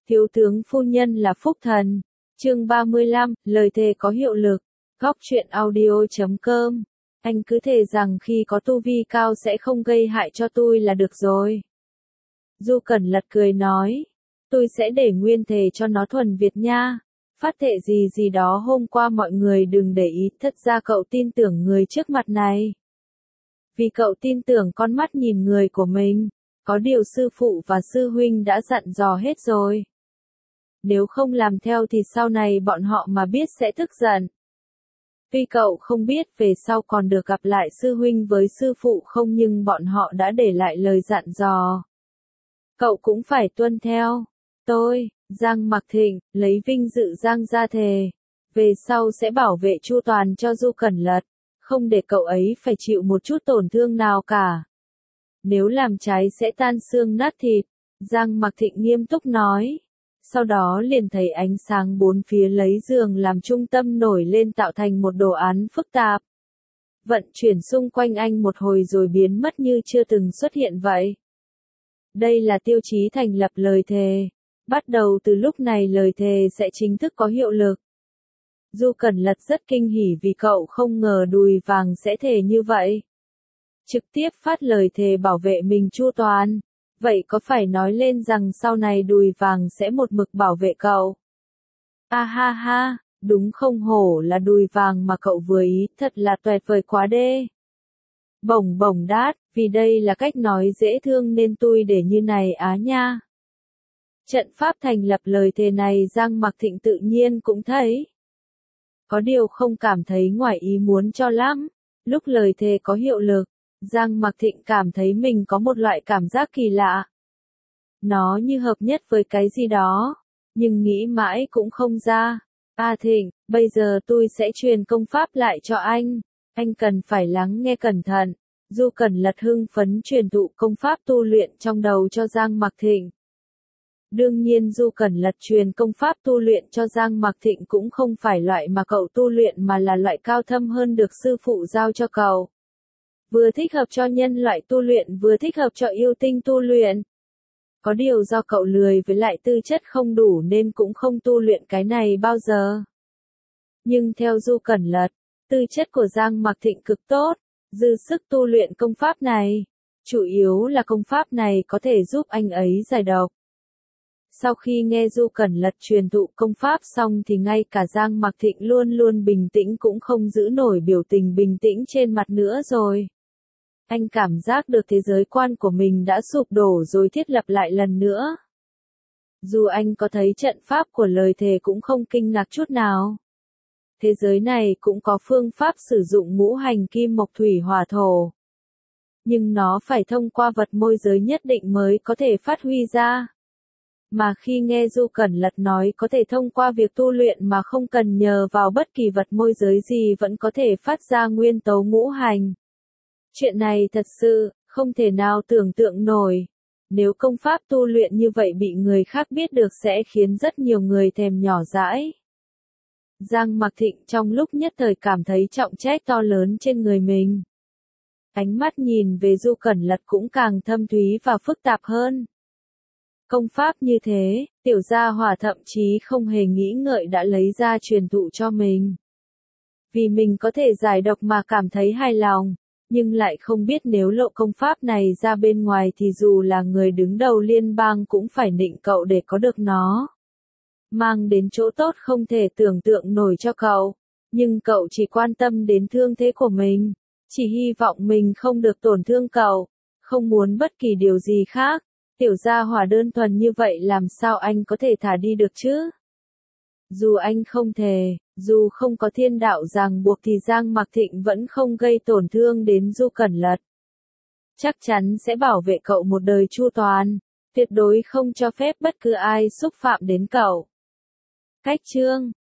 Thiếu tướng phu nhân là phúc thần. Chương 35, lời thề có hiệu lực. Góc truyện audio.com. Anh cứ thề rằng khi có tu vi cao sẽ không gây hại cho tôi là được rồi. Du Cẩn Lật cười nói. Tôi sẽ để nguyên thề cho nó thuần Việt nha. Phát thệ gì đó hôm qua mọi người đừng để ý, thật ra cậu tin tưởng người trước mặt này. Vì cậu tin tưởng con mắt nhìn người của mình. Có điều sư phụ và sư huynh đã dặn dò hết rồi. Nếu không làm theo thì sau này bọn họ mà biết sẽ tức giận. Tuy cậu không biết về sau còn được gặp lại sư huynh với sư phụ không, nhưng bọn họ đã để lại lời dặn dò. Cậu cũng phải tuân theo. Tôi, Giang Mặc Thịnh, lấy vinh dự Giang ra thề. Về sau sẽ bảo vệ chu toàn cho Du Cẩn Lật. Không để cậu ấy phải chịu một chút tổn thương nào cả. Nếu làm trái sẽ tan xương nát thịt. Giang Mặc Thịnh nghiêm túc nói. Sau đó liền thấy ánh sáng bốn phía lấy giường làm trung tâm nổi lên tạo thành một đồ án phức tạp. Vận chuyển xung quanh anh một hồi rồi biến mất như chưa từng xuất hiện vậy. Đây là tiêu chí thành lập lời thề. Bắt đầu từ lúc này lời thề sẽ chính thức có hiệu lực. Du Cẩn Lật rất kinh hỉ vì cậu không ngờ Đùi Vàng sẽ thề như vậy. Trực tiếp phát lời thề bảo vệ mình chu toàn. Vậy có phải nói lên rằng sau này Đùi Vàng sẽ một mực bảo vệ cậu? A ha ha, đúng không, hổ là Đùi Vàng mà cậu vừa ý, thật là tuyệt vời quá đê. Bổng bổng đát, vì đây là cách nói dễ thương nên tôi để như này á nha. Trận pháp thành lập lời thề này Giang Mặc Thịnh tự nhiên cũng thấy. Có điều không cảm thấy ngoài ý muốn cho lắm. Lúc lời thề có hiệu lực, Giang Mặc Thịnh cảm thấy mình có một loại cảm giác kỳ lạ. Nó như hợp nhất với cái gì đó, nhưng nghĩ mãi cũng không ra. Thịnh, bây giờ tôi sẽ truyền công pháp lại cho anh cần phải lắng nghe cẩn thận. Du Cẩn Lật hưng phấn truyền thụ công pháp tu luyện trong đầu cho Giang Mặc Thịnh. Đương nhiên Du Cẩn Lật truyền công pháp tu luyện cho Giang Mặc Thịnh cũng không phải loại mà cậu tu luyện mà là loại cao thâm hơn được sư phụ giao cho cậu. Vừa thích hợp cho nhân loại tu luyện vừa thích hợp cho yêu tinh tu luyện. Có điều do cậu lười với lại tư chất không đủ nên cũng không tu luyện cái này bao giờ. Nhưng theo Du Cẩn Lật, tư chất của Giang Mặc Thịnh cực tốt, dư sức tu luyện công pháp này. Chủ yếu là công pháp này có thể giúp anh ấy giải độc. Sau khi nghe Du Cẩn Lật truyền thụ công pháp xong thì ngay cả Giang Mặc Thịnh luôn luôn bình tĩnh cũng không giữ nổi biểu tình bình tĩnh trên mặt nữa rồi. Anh cảm giác được thế giới quan của mình đã sụp đổ rồi thiết lập lại lần nữa. Dù anh có thấy trận pháp của lời thề cũng không kinh ngạc chút nào. Thế giới này cũng có phương pháp sử dụng ngũ hành kim mộc thủy hỏa thổ. Nhưng nó phải thông qua vật môi giới nhất định mới có thể phát huy ra. Mà khi nghe Du Cẩn Lật nói có thể thông qua việc tu luyện mà không cần nhờ vào bất kỳ vật môi giới gì vẫn có thể phát ra nguyên tố ngũ hành. Chuyện này thật sự không thể nào tưởng tượng nổi. Nếu công pháp tu luyện như vậy bị người khác biết được sẽ khiến rất nhiều người thèm nhỏ dãi. Giang Mặc Thịnh trong lúc nhất thời cảm thấy trọng trách to lớn trên người mình. Ánh mắt nhìn về Du Cẩn Lật cũng càng thâm thúy và phức tạp hơn. Công pháp như thế, tiểu gia hỏa thậm chí không hề nghĩ ngợi đã lấy ra truyền thụ cho mình. Vì mình có thể giải độc mà cảm thấy hài lòng, nhưng lại không biết nếu lộ công pháp này ra bên ngoài thì dù là người đứng đầu liên bang cũng phải nịnh cậu để có được nó. Mang đến chỗ tốt không thể tưởng tượng nổi cho cậu, nhưng cậu chỉ quan tâm đến thương thế của mình, chỉ hy vọng mình không được tổn thương cậu, không muốn bất kỳ điều gì khác. Tiểu gia hỏa đơn thuần như vậy làm sao anh có thể thả đi được chứ? Dù anh không thề, dù không có thiên đạo ràng buộc thì Giang Mặc Thịnh vẫn không gây tổn thương đến Du Cẩn Lật. Chắc chắn sẽ bảo vệ cậu một đời chu toàn, tuyệt đối không cho phép bất cứ ai xúc phạm đến cậu. Cách chương